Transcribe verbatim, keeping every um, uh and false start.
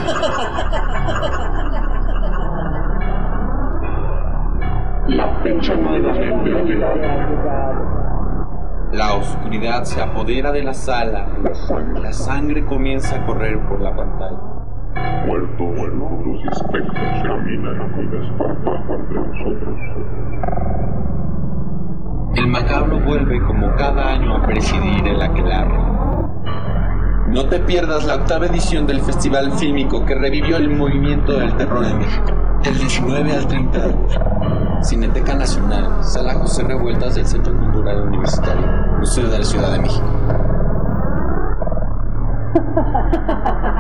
La fecha nuevamente ha llegado. La oscuridad se apodera de la sala. La sangre. La sangre comienza a correr por la pantalla. Muertos, muertos y espectros caminan con desparpajo entre nosotros. El macabro vuelve como cada año a presidir el aquelarre. No te pierdas la octava edición del festival fílmico que revivió el movimiento del terror en México. Del diecinueve al treinta de agosto. Cineteca Nacional, Sala José Revueltas del Centro Cultural Universitario, Museo de la Ciudad de México.